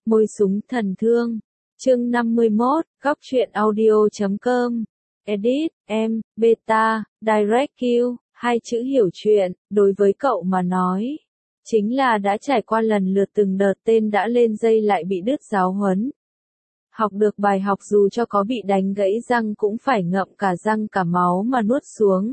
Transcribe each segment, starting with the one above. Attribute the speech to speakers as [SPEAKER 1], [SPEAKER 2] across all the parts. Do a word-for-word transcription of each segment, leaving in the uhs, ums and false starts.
[SPEAKER 1] Môi súng thần thương. Chương năm mươi mốt, góc truyện audio chấm com. Edit, em, beta, direct Q, hai chữ hiểu chuyện, đối với cậu mà nói. Chính là đã trải qua lần lượt từng đợt tên đã lên dây lại bị đứt giáo huấn. Học được bài học dù cho có bị đánh gãy răng cũng phải ngậm cả răng cả máu mà nuốt xuống.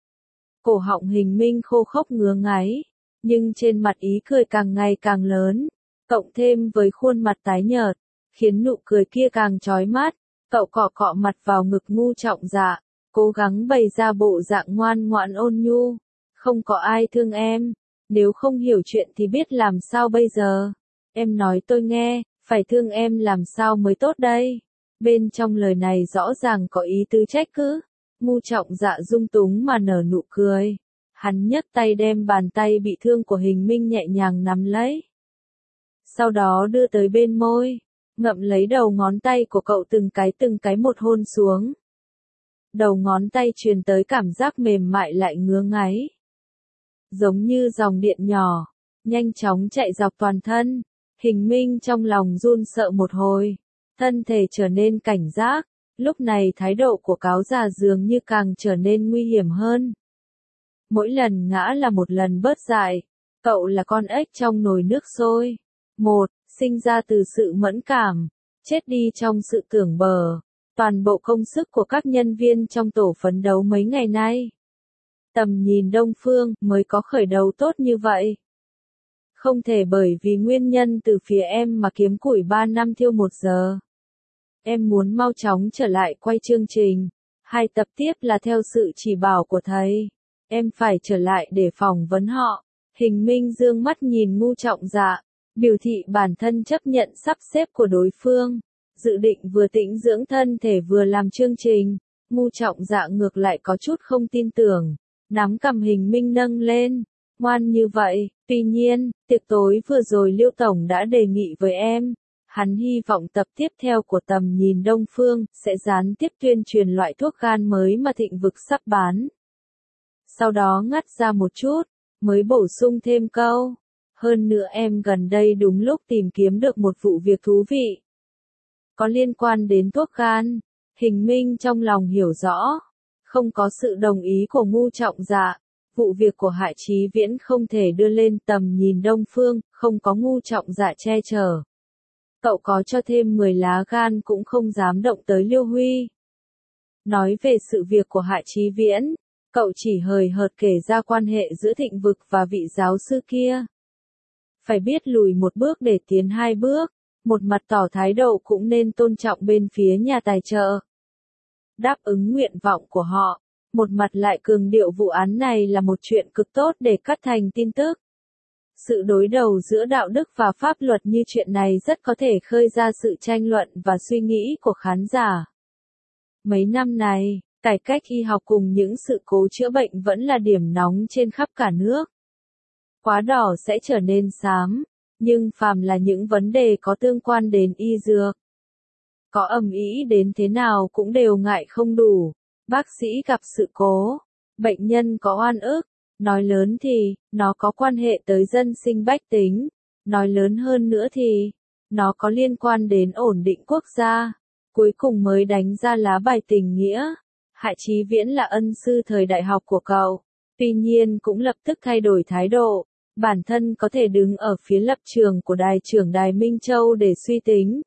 [SPEAKER 1] Cổ họng Hình Minh khô khốc ngứa ngáy, nhưng trên mặt ý cười càng ngày càng lớn, cộng thêm với khuôn mặt tái nhợt, khiến nụ cười kia càng chói mắt. Cậu cọ cọ mặt vào ngực Ngu Trọng Dạ, cố gắng bày ra bộ dạng ngoan ngoãn ôn nhu. Không có ai thương em, nếu không hiểu chuyện thì biết làm sao bây giờ. Em nói tôi nghe, phải thương em làm sao mới tốt đây. Bên trong lời này rõ ràng có ý tứ trách cứ. Ngu Trọng Dạ dung túng mà nở nụ cười. Hắn nhấc tay đem bàn tay bị thương của Hình Minh nhẹ nhàng nắm lấy. Sau đó đưa tới bên môi, ngậm lấy đầu ngón tay của cậu từng cái từng cái một hôn xuống. Đầu ngón tay truyền tới cảm giác mềm mại lại ngứa ngáy. Giống như dòng điện nhỏ, nhanh chóng chạy dọc toàn thân. Hình Minh trong lòng run sợ một hồi, thân thể trở nên cảnh giác. Lúc này thái độ của cáo già dường như càng trở nên nguy hiểm hơn. Mỗi lần ngã là một lần bớt dại. Cậu là con ếch trong nồi nước sôi. Một, sinh ra từ sự mẫn cảm, chết đi trong sự tưởng bờ. Toàn bộ công sức của các nhân viên trong tổ phấn đấu mấy ngày nay. Tầm nhìn Đông Phương mới có khởi đầu tốt như vậy. Không thể bởi vì nguyên nhân từ phía em mà kiếm củi ba năm thiêu một giờ. Em muốn mau chóng trở lại quay chương trình. Hai tập tiếp là theo sự chỉ bảo của thầy. Em phải trở lại để phỏng vấn họ. Hình Minh dương mắt nhìn Ngu Trọng Dạ, biểu thị bản thân chấp nhận sắp xếp của đối phương. Dự định vừa tĩnh dưỡng thân thể vừa làm chương trình. Ngu Trọng Dạ ngược lại có chút không tin tưởng. Nắm cầm Hình Minh nâng lên. Ngoan như vậy, tuy nhiên, tiệc tối vừa rồi Liêu Tổng đã đề nghị với em. Hắn hy vọng tập tiếp theo của Tầm Nhìn Đông Phương sẽ gián tiếp tuyên truyền loại thuốc gan mới mà Thịnh Vực sắp bán. Sau đó ngắt ra một chút, mới bổ sung thêm câu. Hơn nữa em gần đây đúng lúc tìm kiếm được một vụ việc thú vị. Có liên quan đến thuốc gan. Hình Minh trong lòng hiểu rõ. Không có sự đồng ý của Ngu Trọng Dạ. Vụ việc của Hạ Chí Viễn không thể đưa lên Tầm Nhìn Đông Phương, không có Ngu Trọng Dạ che chở. Cậu có cho thêm mười lá gan cũng không dám động tới Liêu Huy. Nói về sự việc của Hạ Chí Viễn, cậu chỉ hời hợt kể ra quan hệ giữa Thịnh Vực và vị giáo sư kia. Phải biết lùi một bước để tiến hai bước, một mặt tỏ thái độ cũng nên tôn trọng bên phía nhà tài trợ. Đáp ứng nguyện vọng của họ, một mặt lại cường điệu vụ án này là một chuyện cực tốt để cắt thành tin tức. Sự đối đầu giữa đạo đức và pháp luật như chuyện này rất có thể khơi ra sự tranh luận và suy nghĩ của khán giả. Mấy năm này, cải cách y học cùng những sự cố chữa bệnh vẫn là điểm nóng trên khắp cả nước. Quá đỏ sẽ trở nên xám, nhưng phàm là những vấn đề có tương quan đến y dược. Có ầm ĩ đến thế nào cũng đều ngại không đủ. Bác sĩ gặp sự cố, bệnh nhân có oan ức. Nói lớn thì, nó có quan hệ tới dân sinh bách tính. Nói lớn hơn nữa thì, nó có liên quan đến ổn định quốc gia. Cuối cùng mới đánh ra lá bài tình nghĩa. Hạ Chí Viễn là ân sư thời đại học của cậu. Tuy nhiên cũng lập tức thay đổi thái độ. Bản thân có thể đứng ở phía lập trường của đài trưởng đài Minh Châu để suy tính.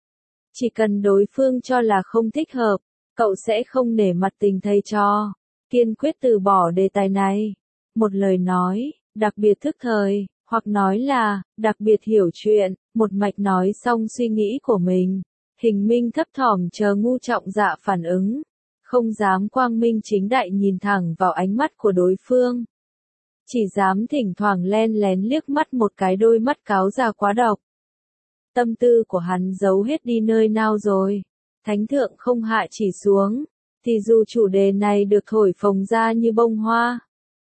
[SPEAKER 1] Chỉ cần đối phương cho là không thích hợp, cậu sẽ không nể mặt tình thầy trò. Kiên quyết từ bỏ đề tài này. Một lời nói, đặc biệt thức thời, hoặc nói là, đặc biệt hiểu chuyện, một mạch nói xong suy nghĩ của mình. Hình Minh thấp thỏm chờ Ngu Trọng Dạ phản ứng. Không dám quang minh chính đại nhìn thẳng vào ánh mắt của đối phương. Chỉ dám thỉnh thoảng len lén liếc mắt một cái đôi mắt cáo già quá độc. Tâm tư của hắn giấu hết đi nơi nào rồi. Thánh thượng không hạ chỉ xuống, thì dù chủ đề này được thổi phồng ra như bông hoa,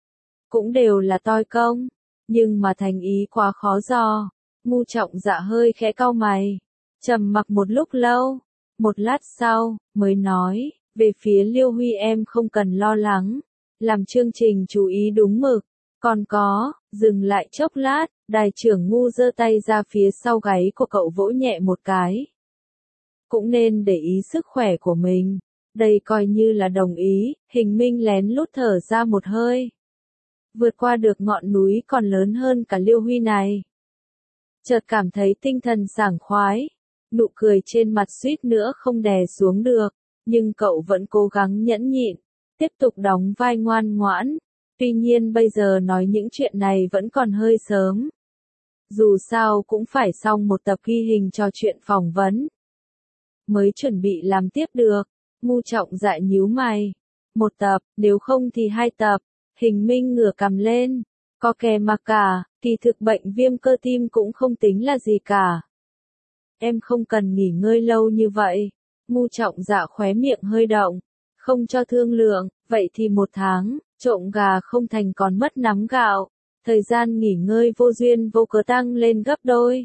[SPEAKER 1] cũng đều là toi công, nhưng mà thành ý quá khó dò. Ngu Trọng Dạ hơi khẽ cau mày, trầm mặc một lúc lâu, một lát sau, mới nói, về phía Liêu Huy em không cần lo lắng, làm chương trình chú ý đúng mực, còn có, dừng lại chốc lát, Đài trưởng ngu giơ tay ra phía sau gáy của cậu vỗ nhẹ một cái. Cũng nên để ý sức khỏe của mình. Đây coi như là đồng ý, Hình Minh lén lút thở ra một hơi. Vượt qua được ngọn núi còn lớn hơn cả Liêu Huy này. Chợt cảm thấy tinh thần sảng khoái. Nụ cười trên mặt suýt nữa không đè xuống được, nhưng cậu vẫn cố gắng nhẫn nhịn, tiếp tục đóng vai ngoan ngoãn. Tuy nhiên bây giờ nói những chuyện này vẫn còn hơi sớm. Dù sao cũng phải xong một tập ghi hình cho chuyện phỏng vấn. Mới chuẩn bị làm tiếp được, Ngu Trọng Dạ nhíu mày. Một tập, nếu không thì hai tập. Hình Minh ngửa cằm lên. Có kè mà cả, kỳ thực bệnh viêm cơ tim cũng không tính là gì cả. Em không cần nghỉ ngơi lâu như vậy. Ngu Trọng Dạ khóe miệng hơi động. Không cho thương lượng, vậy thì một tháng, trộm gà không thành còn mất nắm gạo. Thời gian nghỉ ngơi vô duyên vô cớ tăng lên gấp đôi.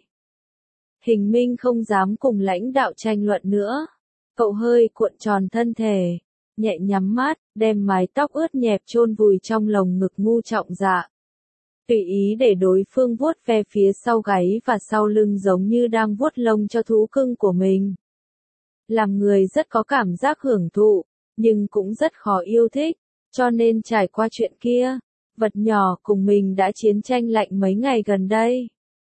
[SPEAKER 1] Hình Minh không dám cùng lãnh đạo tranh luận nữa. Cậu hơi cuộn tròn thân thể, nhẹ nhắm mắt, đem mái tóc ướt nhẹp chôn vùi trong lồng ngực Ngu Trọng Dạ. Tùy ý để đối phương vuốt ve phía sau gáy và sau lưng giống như đang vuốt lông cho thú cưng của mình. Làm người rất có cảm giác hưởng thụ, nhưng cũng rất khó yêu thích, cho nên trải qua chuyện kia, vật nhỏ cùng mình đã chiến tranh lạnh mấy ngày gần đây.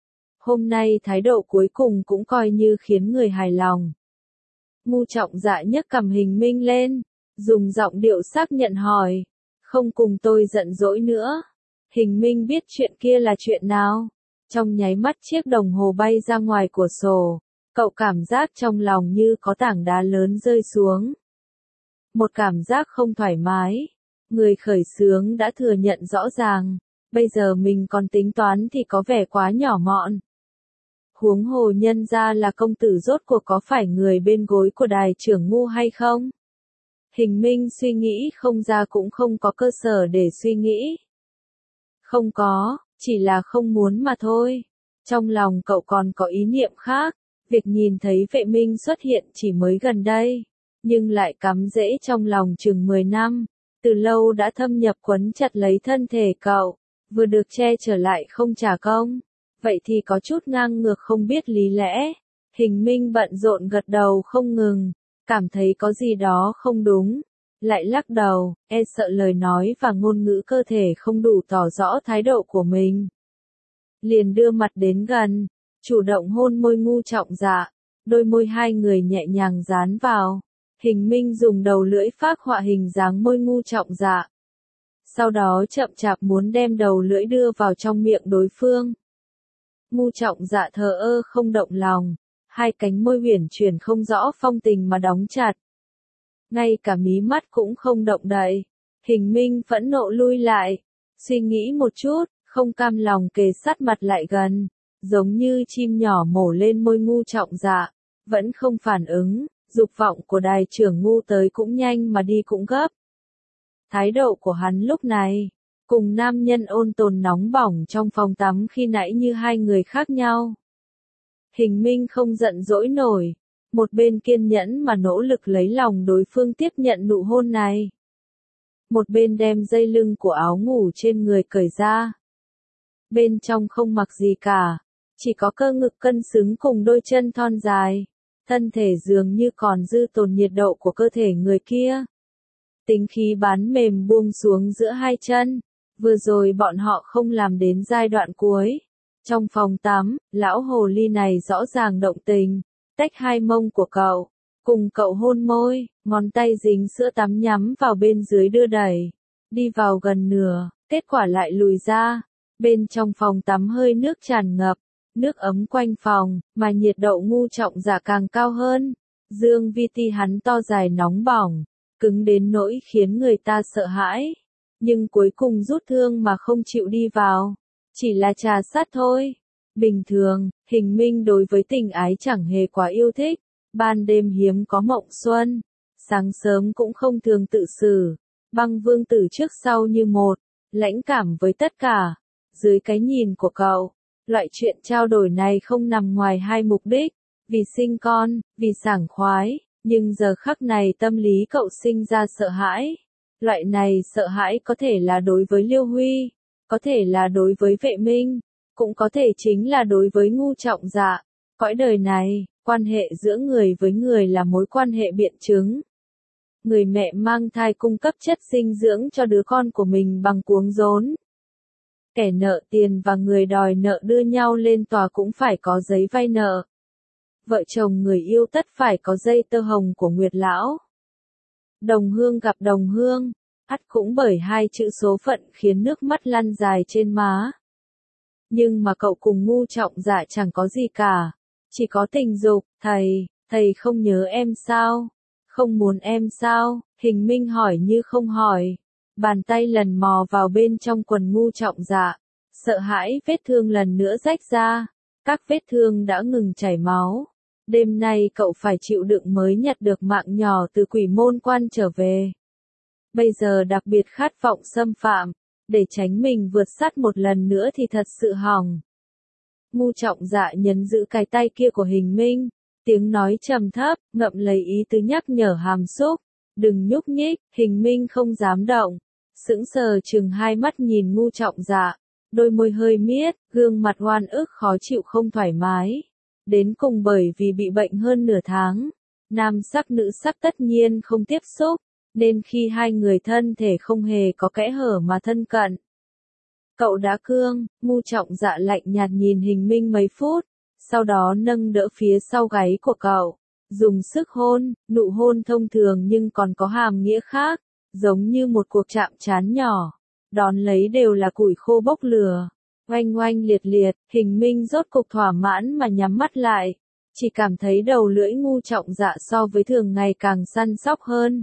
[SPEAKER 1] Hôm nay thái độ cuối cùng cũng coi như khiến người hài lòng. Ngu Trọng Dạ nhấc cằm Hình Minh lên, dùng giọng điệu xác nhận hỏi, không cùng tôi giận dỗi nữa. Hình Minh biết chuyện kia là chuyện nào. Trong nháy mắt chiếc đồng hồ bay ra ngoài cửa sổ, cậu cảm giác trong lòng như có tảng đá lớn rơi xuống. Một cảm giác không thoải mái. Người khởi xướng đã thừa nhận rõ ràng, bây giờ mình còn tính toán thì có vẻ quá nhỏ mọn. Huống hồ nhân ra là công tử rốt cuộc có phải người bên gối của đài trưởng ngu hay không? Hình Minh suy nghĩ không ra cũng không có cơ sở để suy nghĩ. Không có, chỉ là không muốn mà thôi. Trong lòng cậu còn có ý niệm khác, việc nhìn thấy Vệ Minh xuất hiện chỉ mới gần đây, nhưng lại cắm rễ trong lòng chừng mười năm, từ lâu đã thâm nhập quấn chặt lấy thân thể cậu, vừa được che trở lại không trả công. Vậy thì có chút ngang ngược không biết lý lẽ. Hình Minh bận rộn gật đầu không ngừng, cảm thấy có gì đó không đúng. Lại lắc đầu, e sợ lời nói và ngôn ngữ cơ thể không đủ tỏ rõ thái độ của mình. Liền đưa mặt đến gần, chủ động hôn môi Ngu Trọng Dạ, đôi môi hai người nhẹ nhàng dán vào. Hình Minh dùng đầu lưỡi phác họa hình dáng môi Ngu Trọng Dạ. Sau đó chậm chạp muốn đem đầu lưỡi đưa vào trong miệng đối phương. Ngu Trọng Dạ thờ ơ không động lòng, hai cánh môi uyển chuyển không rõ phong tình mà đóng chặt. Ngay cả mí mắt cũng không động đậy. Hình Minh phẫn nộ lui lại, suy nghĩ một chút, không cam lòng kề sát mặt lại gần, giống như chim nhỏ mổ lên môi Ngu Trọng Dạ, vẫn không phản ứng, dục vọng của đài trưởng ngu tới cũng nhanh mà đi cũng gấp. Thái độ của hắn lúc này, cùng nam nhân ôn tồn nóng bỏng trong phòng tắm khi nãy như hai người khác nhau. Hình Minh không giận dỗi nổi, một bên kiên nhẫn mà nỗ lực lấy lòng đối phương tiếp nhận nụ hôn này. Một bên đem dây lưng của áo ngủ trên người cởi ra. Bên trong không mặc gì cả, chỉ có cơ ngực cân xứng cùng đôi chân thon dài, thân thể dường như còn dư tồn nhiệt độ của cơ thể người kia. Tính khí bán mềm buông xuống giữa hai chân. Vừa rồi bọn họ không làm đến giai đoạn cuối. Trong phòng tắm, lão hồ ly này rõ ràng động tình, tách hai mông của cậu, cùng cậu hôn môi, ngón tay dính sữa tắm nhắm vào bên dưới đưa đẩy, đi vào gần nửa, kết quả lại lùi ra. Bên trong phòng tắm hơi nước tràn ngập, nước ấm quanh phòng, mà nhiệt độ Ngu Trọng Dạ càng cao hơn. Dương vi ti hắn to dài nóng bỏng, cứng đến nỗi khiến người ta sợ hãi. Nhưng cuối cùng rút thương mà không chịu đi vào. Chỉ là trà sát thôi. Bình thường, Hình Minh đối với tình ái chẳng hề quá yêu thích. Ban đêm hiếm có mộng xuân. Sáng sớm cũng không thường tự xử. Băng vương tử trước sau như một. Lãnh cảm với tất cả. Dưới cái nhìn của cậu, loại chuyện trao đổi này không nằm ngoài hai mục đích. Vì sinh con, vì sảng khoái. Nhưng giờ khắc này tâm lý cậu sinh ra sợ hãi. Loại này sợ hãi có thể là đối với Liêu Huy, có thể là đối với Vệ Minh, cũng có thể chính là đối với Ngu Trọng Dạ. Cõi đời này, quan hệ giữa người với người là mối quan hệ biện chứng. Người mẹ mang thai cung cấp chất dinh dưỡng cho đứa con của mình bằng cuống rốn. Kẻ nợ tiền và người đòi nợ đưa nhau lên tòa cũng phải có giấy vay nợ. Vợ chồng người yêu tất phải có dây tơ hồng của Nguyệt Lão. Đồng hương gặp đồng hương, ắt cũng bởi hai chữ số phận khiến nước mắt lăn dài trên má. Nhưng mà cậu cùng Ngu Trọng Dạ chẳng có gì cả, chỉ có tình dục. Thầy, thầy không nhớ em sao? Không muốn em sao? Hình Minh hỏi như không hỏi. Bàn tay lần mò vào bên trong quần Ngu Trọng Dạ, sợ hãi vết thương lần nữa rách ra. Các vết thương đã ngừng chảy máu. Đêm nay cậu phải chịu đựng mới nhặt được mạng nhỏ từ quỷ môn quan trở về. Bây giờ đặc biệt khát vọng xâm phạm, để tránh mình vượt sắt một lần nữa thì thật sự hỏng. Ngu Trọng Dạ nhấn giữ cái tay kia của Hình Minh, tiếng nói trầm thấp, ngậm lấy ý tứ nhắc nhở hàm xúc. Đừng nhúc nhích. Hình Minh không dám động, sững sờ chừng hai mắt nhìn Ngu Trọng Dạ, đôi môi hơi miết, gương mặt oan ức khó chịu không thoải mái. Đến cùng bởi vì bị bệnh hơn nửa tháng, nam sắc nữ sắc tất nhiên không tiếp xúc, nên khi hai người thân thể không hề có kẽ hở mà thân cận. Cậu đã cương. Ngu Trọng Dạ lạnh nhạt nhìn Hình Minh mấy phút, sau đó nâng đỡ phía sau gáy của cậu, dùng sức hôn. Nụ hôn thông thường nhưng còn có hàm nghĩa khác, giống như một cuộc chạm trán nhỏ, đón lấy đều là củi khô bốc lửa. Oanh oanh liệt liệt, Hình Minh rốt cục thỏa mãn mà nhắm mắt lại, chỉ cảm thấy đầu lưỡi Ngu Trọng Dạ so với thường ngày càng săn sóc hơn.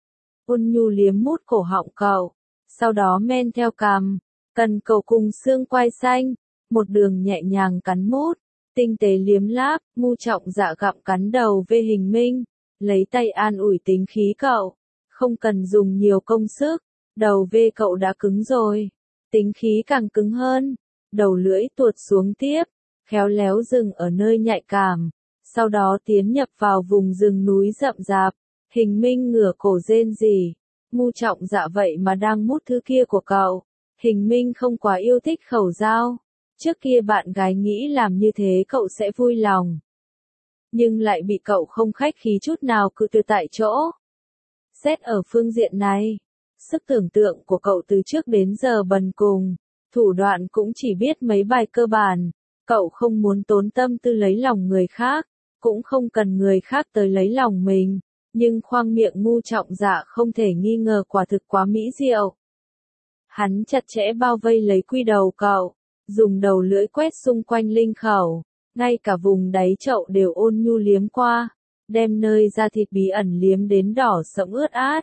[SPEAKER 1] Ôn nhu liếm mút cổ họng cậu, sau đó men theo cằm, cần cầu cùng xương quai xanh, một đường nhẹ nhàng cắn mút, tinh tế liếm láp. Ngu Trọng Dạ gặm cắn đầu về Hình Minh, lấy tay an ủi tính khí cậu, không cần dùng nhiều công sức, đầu về cậu đã cứng rồi, tính khí càng cứng hơn. Đầu lưỡi tuột xuống tiếp, khéo léo dừng ở nơi nhạy cảm, sau đó tiến nhập vào vùng rừng núi rậm rạp. Hình Minh ngửa cổ rên rỉ. Ngu Trọng Dạ vậy mà đang mút thứ kia của cậu. Hình Minh không quá yêu thích khẩu dao. Trước kia bạn gái nghĩ làm như thế cậu sẽ vui lòng, nhưng lại bị cậu không khách khí chút nào cự tuyệt tại chỗ. Xét ở phương diện này, sức tưởng tượng của cậu từ trước đến giờ bần cùng, thủ đoạn cũng chỉ biết mấy bài cơ bản. Cậu không muốn tốn tâm tư lấy lòng người khác, cũng không cần người khác tới lấy lòng mình, nhưng khoang miệng Ngu Trọng Dạ không thể nghi ngờ quả thực quá mỹ diệu. Hắn chặt chẽ bao vây lấy quy đầu cậu, dùng đầu lưỡi quét xung quanh linh khẩu, ngay cả vùng đáy chậu đều ôn nhu liếm qua, đem nơi da thịt bí ẩn liếm đến đỏ sẫm ướt át.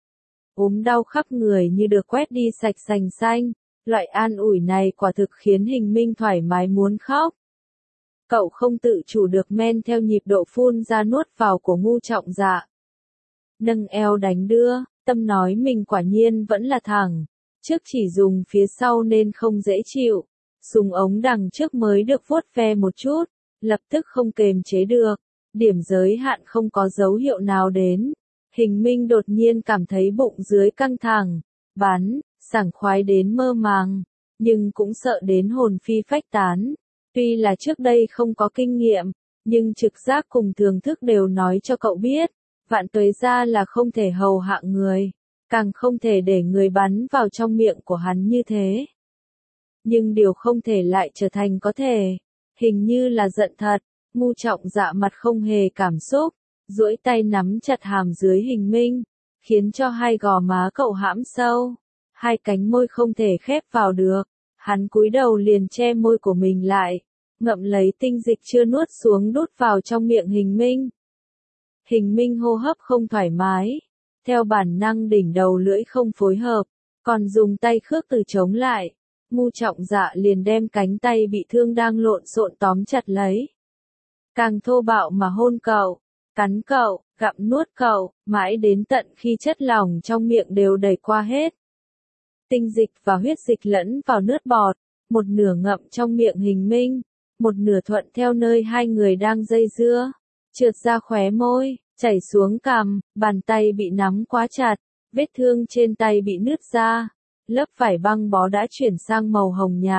[SPEAKER 1] Ốm đau khắp người như được quét đi sạch sành xanh, loại an ủi này quả thực khiến Hình Minh thoải mái muốn khóc. Cậu không tự chủ được men theo nhịp độ phun ra nuốt vào của Ngu Trọng Dạ. Nâng eo đánh đưa, tâm nói mình quả nhiên vẫn là thẳng, trước chỉ dùng phía sau nên không dễ chịu, dùng ống đằng trước mới được vuốt ve một chút, lập tức không kềm chế được, điểm giới hạn không có dấu hiệu nào đến. Hình Minh đột nhiên cảm thấy bụng dưới căng thẳng, bắn, sảng khoái đến mơ màng, nhưng cũng sợ đến hồn phi phách tán. Tuy là trước đây không có kinh nghiệm, nhưng trực giác cùng thường thức đều nói cho cậu biết, vạn tuế ra là không thể hầu hạ người, càng không thể để người bắn vào trong miệng của hắn như thế. Nhưng điều không thể lại trở thành có thể, hình như là giận thật. Ngu Trọng Dạ mặt không hề cảm xúc, duỗi tay nắm chặt hàm dưới Hình Minh, khiến cho hai gò má cậu hãm sâu, hai cánh môi không thể khép vào được. Hắn cúi đầu liền che môi của mình lại, ngậm lấy tinh dịch chưa nuốt xuống đút vào trong miệng Hình Minh. Hình Minh hô hấp không thoải mái, theo bản năng đỉnh đầu lưỡi không phối hợp, còn dùng tay khước từ chống lại. Ngu Trọng Dạ liền đem cánh tay bị thương đang lộn xộn tóm chặt lấy, càng thô bạo mà hôn cậu, cắn cậu, gặm nuốt cậu, mãi đến tận khi chất lỏng trong miệng đều đầy qua hết. Tinh dịch và huyết dịch lẫn vào nước bọt, một nửa ngậm trong miệng Hình Minh, một nửa thuận theo nơi hai người đang dây dưa, trượt ra khóe môi, chảy xuống cằm, bàn tay bị nắm quá chặt, vết thương trên tay bị nứt ra, lớp vải băng bó đã chuyển sang màu hồng nhạt,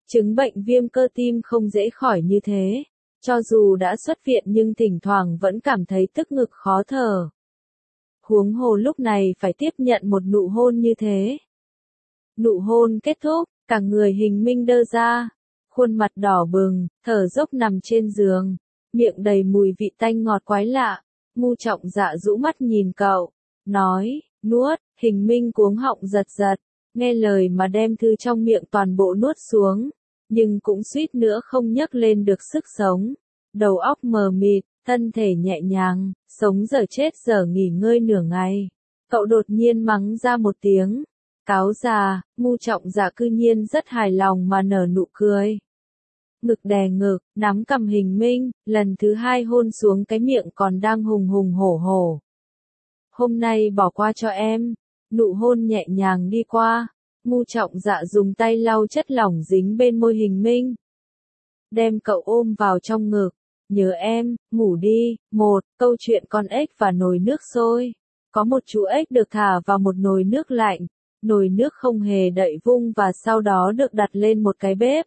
[SPEAKER 1] Chứng bệnh viêm cơ tim không dễ khỏi như thế. Cho dù đã xuất viện nhưng thỉnh thoảng vẫn cảm thấy tức ngực khó thở. Huống hồ lúc này phải tiếp nhận một nụ hôn như thế. Nụ hôn kết thúc, cả người Hình Minh đơ ra, khuôn mặt đỏ bừng, thở dốc nằm trên giường, miệng đầy mùi vị tanh ngọt quái lạ. Ngu Trọng Dạ rũ mắt nhìn cậu, nói, nuốt. Hình Minh cuống họng giật giật, nghe lời mà đem thư trong miệng toàn bộ nuốt xuống, nhưng cũng suýt nữa không nhấc lên được sức sống. Đầu óc mờ mịt, thân thể nhẹ nhàng, sống giờ chết giờ nghỉ ngơi nửa ngày. Cậu đột nhiên mắng ra một tiếng, cáo già. Ngu Trọng Dạ cư nhiên rất hài lòng mà nở nụ cười. Ngực đè ngực, nắm cầm Hình Minh, lần thứ hai hôn xuống cái miệng còn đang hùng hùng hổ hổ. Hôm nay bỏ qua cho em. Nụ hôn nhẹ nhàng đi qua, Ngu Trọng Dạ dùng tay lau chất lỏng dính bên môi Hình Minh. Đem cậu ôm vào trong ngực, nhớ em, ngủ đi. Một, câu chuyện con ếch và nồi nước sôi. Có một chú ếch được thả vào một nồi nước lạnh, nồi nước không hề đậy vung và sau đó được đặt lên một cái bếp.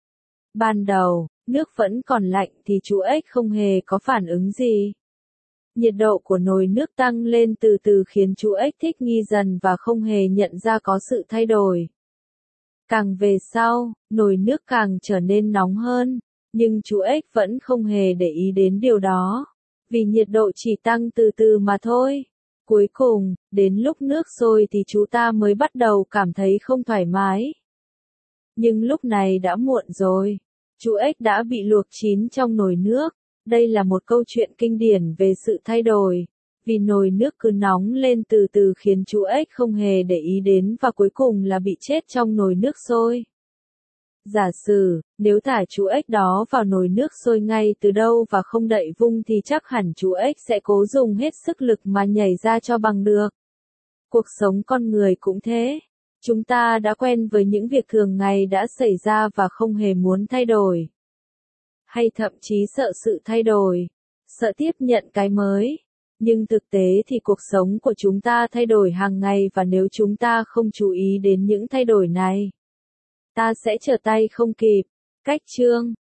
[SPEAKER 1] Ban đầu, nước vẫn còn lạnh thì chú ếch không hề có phản ứng gì. Nhiệt độ của nồi nước tăng lên từ từ khiến chú ếch thích nghi dần và không hề nhận ra có sự thay đổi. Càng về sau, nồi nước càng trở nên nóng hơn, nhưng chú ếch vẫn không hề để ý đến điều đó, vì nhiệt độ chỉ tăng từ từ mà thôi. Cuối cùng, đến lúc nước sôi thì chú ta mới bắt đầu cảm thấy không thoải mái. Nhưng lúc này đã muộn rồi, chú ếch đã bị luộc chín trong nồi nước. Đây là một câu chuyện kinh điển về sự thay đổi, vì nồi nước cứ nóng lên từ từ khiến chú ếch không hề để ý đến và cuối cùng là bị chết trong nồi nước sôi. Giả sử, nếu thả chú ếch đó vào nồi nước sôi ngay từ đâu và không đậy vung thì chắc hẳn chú ếch sẽ cố dùng hết sức lực mà nhảy ra cho bằng được. Cuộc sống con người cũng thế. Chúng ta đã quen với những việc thường ngày đã xảy ra và không hề muốn thay đổi. Hay thậm chí sợ sự thay đổi, sợ tiếp nhận cái mới. Nhưng thực tế thì cuộc sống của chúng ta thay đổi hàng ngày và nếu chúng ta không chú ý đến những thay đổi này, ta sẽ trở tay không kịp. Cách chương